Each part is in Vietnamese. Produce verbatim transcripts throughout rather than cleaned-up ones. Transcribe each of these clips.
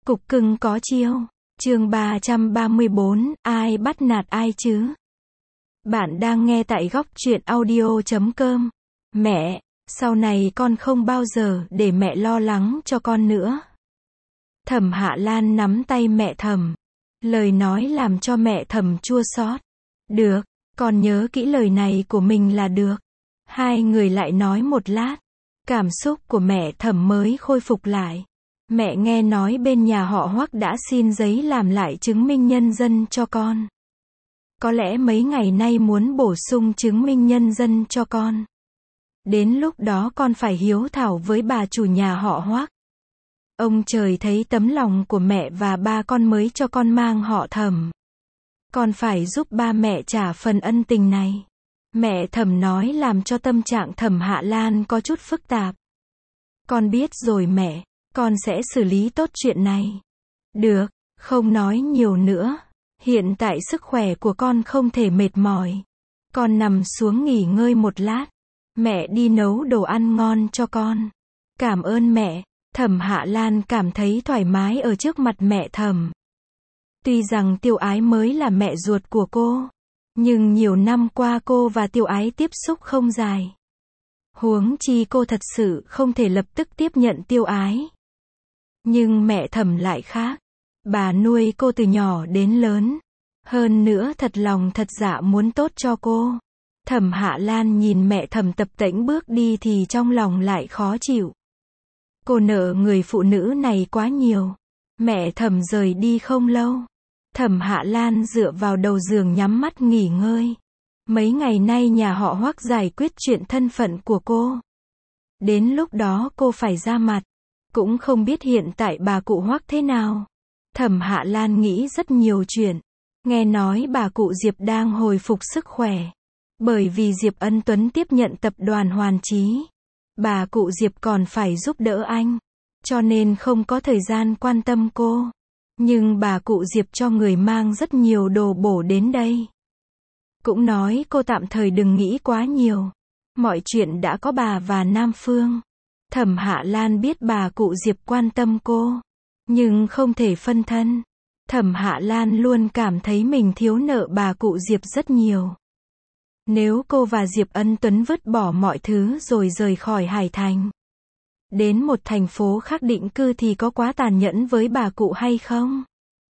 Cục cưng có chiêu. Chương ba trăm ba mươi bốn, ai bắt nạt ai chứ? Bạn đang nghe tại góc truyện audio chấm com. Mẹ, sau này con không bao giờ để mẹ lo lắng cho con nữa. Thẩm Hạ Lan nắm tay mẹ Thẩm. Lời nói làm cho mẹ Thẩm chua xót. Được, con nhớ kỹ lời này của mình là được. Hai người lại nói một lát. Cảm xúc của mẹ Thẩm mới khôi phục lại. Mẹ nghe nói bên nhà họ Hoắc đã xin giấy làm lại chứng minh nhân dân cho con. Có lẽ mấy ngày nay muốn bổ sung chứng minh nhân dân cho con. Đến lúc đó con phải hiếu thảo với bà chủ nhà họ Hoắc. Ông trời thấy tấm lòng của mẹ và ba con mới cho con mang họ Thẩm. Con phải giúp ba mẹ trả phần ân tình này. Mẹ Thẩm nói làm cho tâm trạng Thẩm Hạ Lan có chút phức tạp. Con biết rồi mẹ, con sẽ xử lý tốt chuyện này. Được, không nói nhiều nữa. Hiện tại sức khỏe của con không thể mệt mỏi. Con nằm xuống nghỉ ngơi một lát. Mẹ đi nấu đồ ăn ngon cho con. Cảm ơn mẹ. Thẩm Hạ Lan cảm thấy thoải mái ở trước mặt mẹ Thẩm. Tuy rằng Tiêu Ái mới là mẹ ruột của cô, nhưng nhiều năm qua cô và Tiêu Ái tiếp xúc không dài. Huống chi cô thật sự không thể lập tức tiếp nhận Tiêu Ái. Nhưng mẹ Thẩm lại khác. Bà nuôi cô từ nhỏ đến lớn. Hơn nữa thật lòng thật dạ muốn tốt cho cô. Thẩm Hạ Lan nhìn mẹ Thẩm tập tễnh bước đi thì trong lòng lại khó chịu. Cô nợ người phụ nữ này quá nhiều. Mẹ Thẩm rời đi không lâu. Thẩm Hạ Lan dựa vào đầu giường nhắm mắt nghỉ ngơi. Mấy ngày nay nhà họ Hoắc giải quyết chuyện thân phận của cô. Đến lúc đó cô phải ra mặt. Cũng không biết hiện tại bà cụ Hoắc thế nào. Thẩm Hạ Lan nghĩ rất nhiều chuyện. Nghe nói bà cụ Diệp đang hồi phục sức khỏe. Bởi vì Diệp Ân Tuấn tiếp nhận tập đoàn Hoàn Chí. Bà cụ Diệp còn phải giúp đỡ anh. Cho nên không có thời gian quan tâm cô. Nhưng bà cụ Diệp cho người mang rất nhiều đồ bổ đến đây. Cũng nói cô tạm thời đừng nghĩ quá nhiều. Mọi chuyện đã có bà và Nam Phương. Thẩm Hạ Lan biết bà cụ Diệp quan tâm cô. Nhưng không thể phân thân. Thẩm Hạ Lan luôn cảm thấy mình thiếu nợ bà cụ Diệp rất nhiều. Nếu cô và Diệp Ân Tuấn vứt bỏ mọi thứ rồi rời khỏi Hải Thành. Đến một thành phố khác định cư thì có quá tàn nhẫn với bà cụ hay không?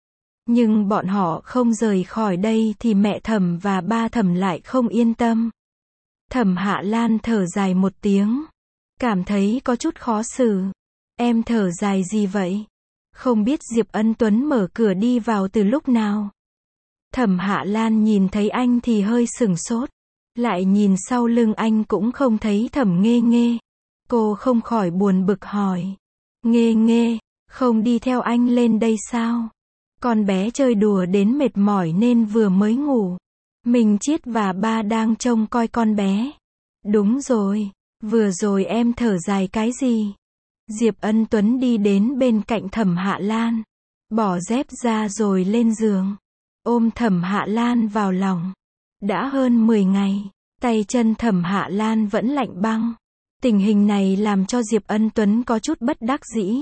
Nhưng bọn họ không rời khỏi đây thì mẹ Thẩm và ba Thẩm lại không yên tâm. Thẩm Hạ Lan thở dài một tiếng. Cảm thấy có chút khó xử. Em thở dài gì vậy? Không biết Diệp Ân Tuấn mở cửa đi vào từ lúc nào. Thẩm Hạ Lan nhìn thấy anh thì hơi sửng sốt. Lại nhìn sau lưng anh cũng không thấy Thẩm Nghê Nghê. Cô không khỏi buồn bực hỏi. Nghê Nghê, không đi theo anh lên đây sao? Con bé chơi đùa đến mệt mỏi nên vừa mới ngủ. Mình Chiết và ba đang trông coi con bé. Đúng rồi, vừa rồi em thở dài cái gì? Diệp Ân Tuấn đi đến bên cạnh Thẩm Hạ Lan. Bỏ dép ra rồi lên giường. Ôm Thẩm Hạ Lan vào lòng. Đã hơn mười ngày, tay chân Thẩm Hạ Lan vẫn lạnh băng. Tình hình này làm cho Diệp Ân Tuấn có chút bất đắc dĩ.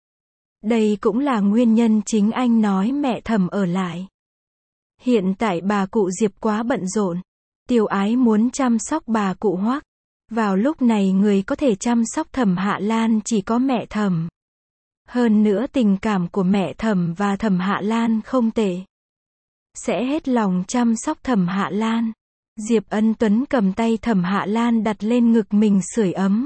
Đây cũng là nguyên nhân chính anh nói mẹ Thẩm ở lại. Hiện tại bà cụ Diệp quá bận rộn. Tiêu Ái muốn chăm sóc bà cụ Hoắc. Vào lúc này người có thể chăm sóc Thẩm Hạ Lan chỉ có mẹ Thẩm. Hơn nữa tình cảm của mẹ Thẩm và Thẩm Hạ Lan không tệ. Sẽ hết lòng chăm sóc Thẩm Hạ Lan. Diệp Ân Tuấn cầm tay Thẩm Hạ Lan đặt lên ngực mình sưởi ấm.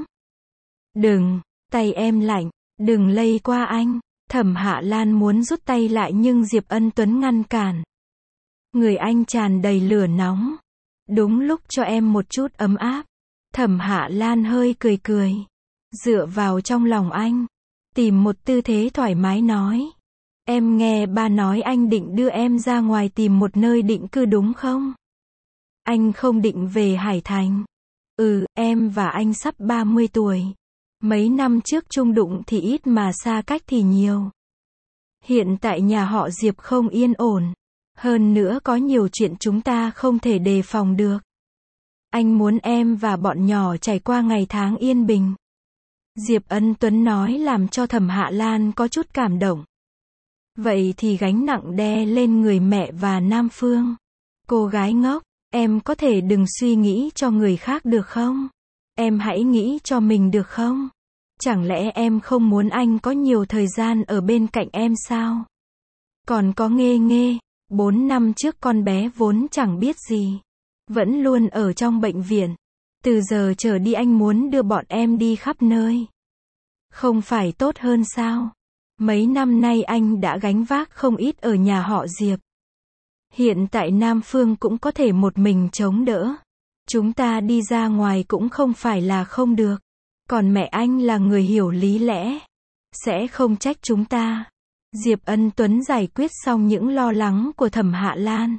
Đừng, tay em lạnh, đừng lây qua anh. Thẩm Hạ Lan muốn rút tay lại nhưng Diệp Ân Tuấn ngăn cản. Người anh tràn đầy lửa nóng. Đúng lúc cho em một chút ấm áp. Thẩm Hạ Lan hơi cười cười. Dựa vào trong lòng anh. Tìm một tư thế thoải mái nói. Em nghe ba nói anh định đưa em ra ngoài tìm một nơi định cư đúng không? Anh không định về Hải Thành. Ừ, em và anh sắp ba mươi tuổi. Mấy năm trước chung đụng thì ít mà xa cách thì nhiều. Hiện tại nhà họ Diệp không yên ổn. Hơn nữa có nhiều chuyện chúng ta không thể đề phòng được. Anh muốn em và bọn nhỏ trải qua ngày tháng yên bình. Diệp Ân Tuấn nói làm cho Thẩm Hạ Lan có chút cảm động. Vậy thì gánh nặng đè lên người mẹ và Nam Phương. Cô gái ngốc, em có thể đừng suy nghĩ cho người khác được không? Em hãy nghĩ cho mình được không? Chẳng lẽ em không muốn anh có nhiều thời gian ở bên cạnh em sao? Còn có Nghê Nghê, bốn năm trước con bé vốn chẳng biết gì. Vẫn luôn ở trong bệnh viện. Từ giờ trở đi anh muốn đưa bọn em đi khắp nơi. Không phải tốt hơn sao? Mấy năm nay anh đã gánh vác không ít ở nhà họ Diệp. Hiện tại Nam Phương cũng có thể một mình chống đỡ. Chúng ta đi ra ngoài cũng không phải là không được. Còn mẹ anh là người hiểu lý lẽ. Sẽ không trách chúng ta. Diệp Ân Tuấn giải quyết xong những lo lắng của Thẩm Hạ Lan.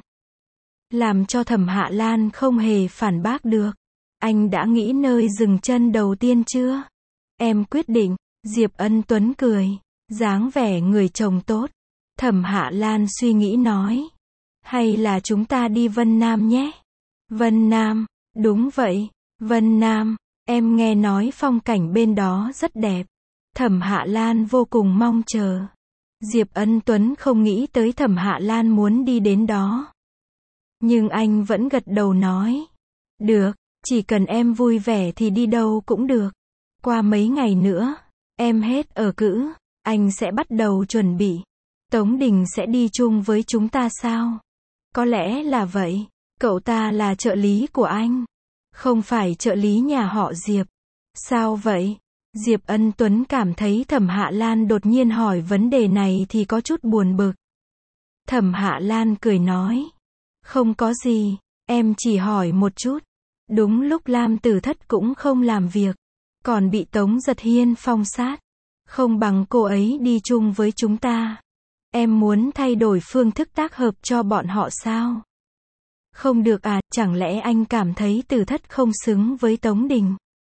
Làm cho Thẩm Hạ Lan không hề phản bác được. Anh đã nghĩ nơi dừng chân đầu tiên chưa? Em quyết định. Diệp Ân Tuấn cười. Dáng vẻ người chồng tốt. Thẩm Hạ Lan suy nghĩ nói. Hay là chúng ta đi Vân Nam nhé? Vân Nam, đúng vậy. Vân Nam, em nghe nói phong cảnh bên đó rất đẹp. Thẩm Hạ Lan vô cùng mong chờ. Diệp Ân Tuấn không nghĩ tới Thẩm Hạ Lan muốn đi đến đó. Nhưng anh vẫn gật đầu nói. Được, chỉ cần em vui vẻ thì đi đâu cũng được. Qua mấy ngày nữa, em hết ở cữ, anh sẽ bắt đầu chuẩn bị. Tống Đình sẽ đi chung với chúng ta sao? Có lẽ là vậy. Cậu ta là trợ lý của anh. Không phải trợ lý nhà họ Diệp. Sao vậy? Diệp Ân Tuấn cảm thấy Thẩm Hạ Lan đột nhiên hỏi vấn đề này thì có chút buồn bực. Thẩm Hạ Lan cười nói. Không có gì, em chỉ hỏi một chút. Đúng lúc Lam Tử Thất cũng không làm việc. Còn bị Tống Giật Hiên phong sát. Không bằng cô ấy đi chung với chúng ta. Em muốn thay đổi phương thức tác hợp cho bọn họ sao? Không được à, chẳng lẽ anh cảm thấy Tử Thất không xứng với Tống Đình?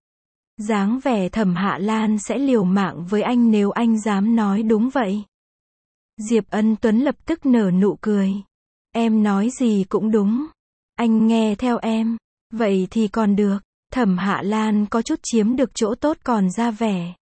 Dáng vẻ Thẩm Hạ Lan sẽ liều mạng với anh nếu anh dám nói đúng vậy. Diệp Ân Tuấn lập tức nở nụ cười. Em nói gì cũng đúng. Anh nghe theo em. Vậy thì còn được. Thẩm Hạ Lan có chút chiếm được chỗ tốt còn ra vẻ.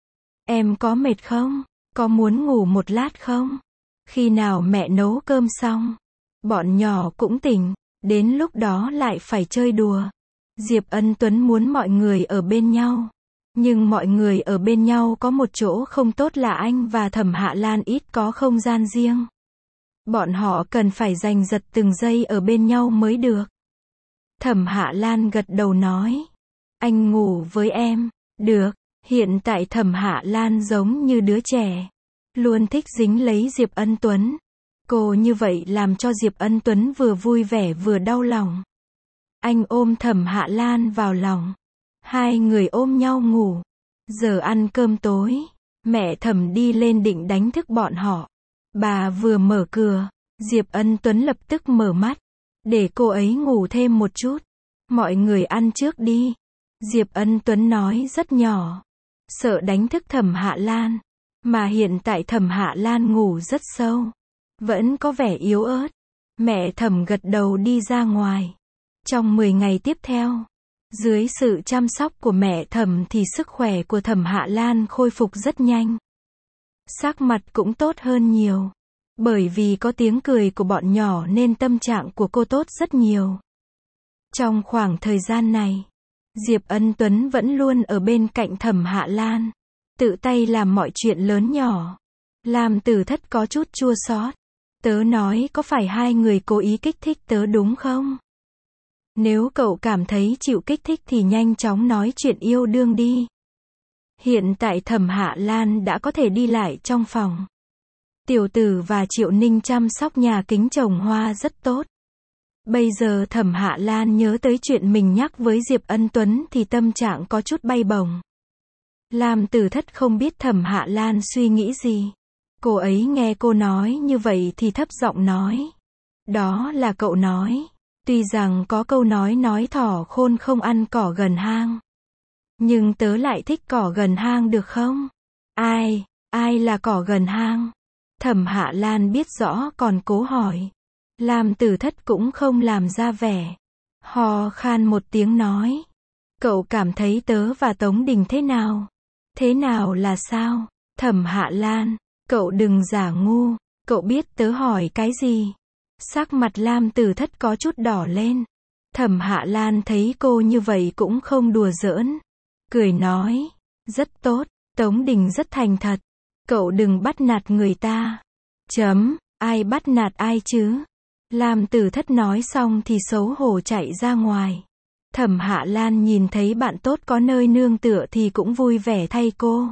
Em có mệt không? Có muốn ngủ một lát không? Khi nào mẹ nấu cơm xong, bọn nhỏ cũng tỉnh, đến lúc đó lại phải chơi đùa. Diệp Ân Tuấn muốn mọi người ở bên nhau. Nhưng mọi người ở bên nhau có một chỗ không tốt là anh và Thẩm Hạ Lan ít có không gian riêng. Bọn họ cần phải giành giật từng giây ở bên nhau mới được. Thẩm Hạ Lan gật đầu nói. Anh ngủ với em. Được. Hiện tại Thẩm Hạ Lan giống như đứa trẻ. Luôn thích dính lấy Diệp Ân Tuấn. Cô như vậy làm cho Diệp Ân Tuấn vừa vui vẻ vừa đau lòng. Anh ôm Thẩm Hạ Lan vào lòng. Hai người ôm nhau ngủ. Giờ ăn cơm tối. Mẹ Thẩm đi lên định đánh thức bọn họ. Bà vừa mở cửa. Diệp Ân Tuấn lập tức mở mắt. Để cô ấy ngủ thêm một chút. Mọi người ăn trước đi. Diệp Ân Tuấn nói rất nhỏ. Sợ đánh thức Thẩm Hạ Lan. Mà hiện tại Thẩm Hạ Lan ngủ rất sâu. Vẫn có vẻ yếu ớt. Mẹ Thẩm gật đầu đi ra ngoài. Trong mười ngày tiếp theo, dưới sự chăm sóc của mẹ Thẩm thì sức khỏe của Thẩm Hạ Lan khôi phục rất nhanh. Sắc mặt cũng tốt hơn nhiều. Bởi vì có tiếng cười của bọn nhỏ nên tâm trạng của cô tốt rất nhiều. Trong khoảng thời gian này, Diệp Ân Tuấn vẫn luôn ở bên cạnh Thẩm Hạ Lan. Tự tay làm mọi chuyện lớn nhỏ. Làm Tử Thất có chút chua xót. Tớ nói có phải hai người cố ý kích thích tớ đúng không? Nếu cậu cảm thấy chịu kích thích thì nhanh chóng nói chuyện yêu đương đi. Hiện tại Thẩm Hạ Lan đã có thể đi lại trong phòng. Tiểu Tử và Triệu Ninh chăm sóc nhà kính trồng hoa rất tốt. Bây giờ Thẩm Hạ Lan nhớ tới chuyện mình nhắc với Diệp Ân Tuấn thì tâm trạng có chút bay bổng. Lam Tử Thất không biết Thẩm Hạ Lan suy nghĩ gì. Cô ấy nghe cô nói như vậy thì thấp giọng nói. Đó là cậu nói. Tuy rằng có câu nói nói thỏ khôn không ăn cỏ gần hang. Nhưng tớ lại thích cỏ gần hang được không? Ai, ai là cỏ gần hang? Thẩm Hạ Lan biết rõ còn cố hỏi. Lam Tử Thất cũng không làm ra vẻ. Hò khan một tiếng nói. Cậu cảm thấy tớ và Tống Đình thế nào? Thế nào là sao? Thẩm Hạ Lan, cậu đừng giả ngu. Cậu biết tớ hỏi cái gì? Sắc mặt Lam Tử Thất có chút đỏ lên. Thẩm Hạ Lan thấy cô như vậy cũng không đùa giỡn. Cười nói, rất tốt, Tống Đình rất thành thật. Cậu đừng bắt nạt người ta. Chấm, ai bắt nạt ai chứ? Lam Tử Thất nói xong thì xấu hổ chạy ra ngoài. Thẩm Hạ Lan nhìn thấy bạn tốt có nơi nương tựa thì cũng vui vẻ thay cô.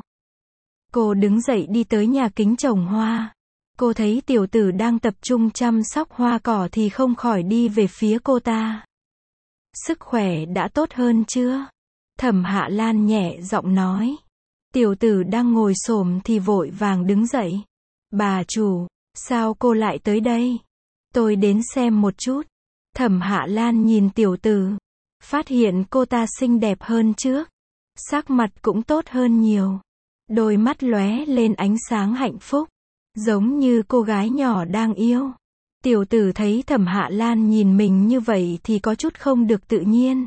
Cô đứng dậy đi tới nhà kính trồng hoa. Cô thấy tiểu tử đang tập trung chăm sóc hoa cỏ thì không khỏi đi về phía cô ta. Sức khỏe đã tốt hơn chưa? Thẩm Hạ Lan nhẹ giọng nói. Tiểu tử đang ngồi xổm thì vội vàng đứng dậy. Bà chủ, sao cô lại tới đây? Tôi đến xem một chút. Thẩm Hạ Lan nhìn tiểu tử. Phát hiện cô ta xinh đẹp hơn trước. Sắc mặt cũng tốt hơn nhiều. Đôi mắt lóe lên ánh sáng hạnh phúc. Giống như cô gái nhỏ đang yêu. Tiểu tử thấy Thẩm Hạ Lan nhìn mình như vậy thì có chút không được tự nhiên.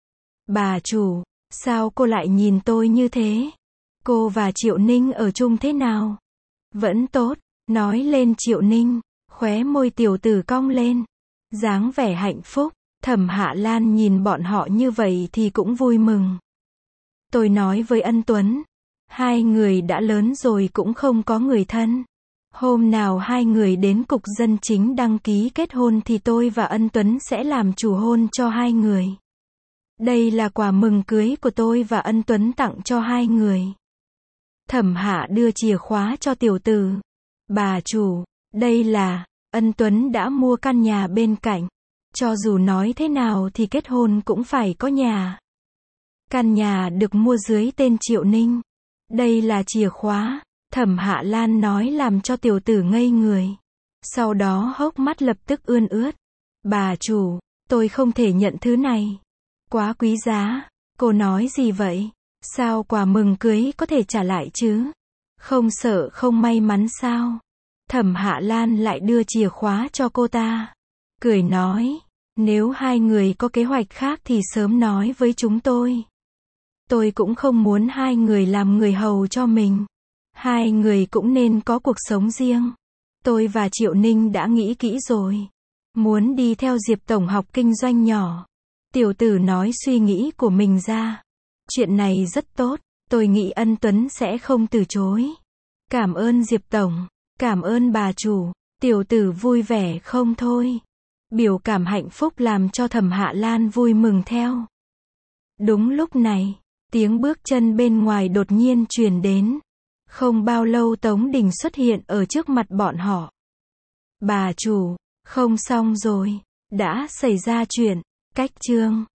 Bà chủ, sao cô lại nhìn tôi như thế? Cô và Triệu Ninh ở chung thế nào? Vẫn tốt, nói lên Triệu Ninh, khóe môi tiểu tử cong lên. Dáng vẻ hạnh phúc, Thẩm Hạ Lan nhìn bọn họ như vậy thì cũng vui mừng. Tôi nói với Ân Tuấn, hai người đã lớn rồi cũng không có người thân. Hôm nào hai người đến cục dân chính đăng ký kết hôn thì tôi và Ân Tuấn sẽ làm chủ hôn cho hai người. Đây là quà mừng cưới của tôi và Ân Tuấn tặng cho hai người. Thẩm Hạ đưa chìa khóa cho tiểu tử. Bà chủ, đây là, Ân Tuấn đã mua căn nhà bên cạnh. Cho dù nói thế nào thì kết hôn cũng phải có nhà. Căn nhà được mua dưới tên Triệu Ninh. Đây là chìa khóa. Thẩm Hạ Lan nói làm cho tiểu tử ngây người. Sau đó hốc mắt lập tức ươn ướt. Bà chủ, tôi không thể nhận thứ này. Quá quý giá. Cô nói gì vậy? Sao quà mừng cưới có thể trả lại chứ? Không sợ không may mắn sao? Thẩm Hạ Lan lại đưa chìa khóa cho cô ta. Cười nói, nếu hai người có kế hoạch khác thì sớm nói với chúng tôi. Tôi cũng không muốn hai người làm người hầu cho mình. Hai người cũng nên có cuộc sống riêng. Tôi và Triệu Ninh đã nghĩ kỹ rồi. Muốn đi theo Diệp Tổng học kinh doanh nhỏ. Tiểu tử nói suy nghĩ của mình ra. Chuyện này rất tốt, tôi nghĩ Ân Tuấn sẽ không từ chối. Cảm ơn Diệp Tổng, cảm ơn bà chủ. Tiểu tử vui vẻ không thôi. Biểu cảm hạnh phúc làm cho Thẩm Hạ Lan vui mừng theo. Đúng lúc này, tiếng bước chân bên ngoài đột nhiên truyền đến. Không bao lâu Tống Đình xuất hiện ở trước mặt bọn họ. Bà chủ, không xong rồi, đã xảy ra chuyện. Cách chương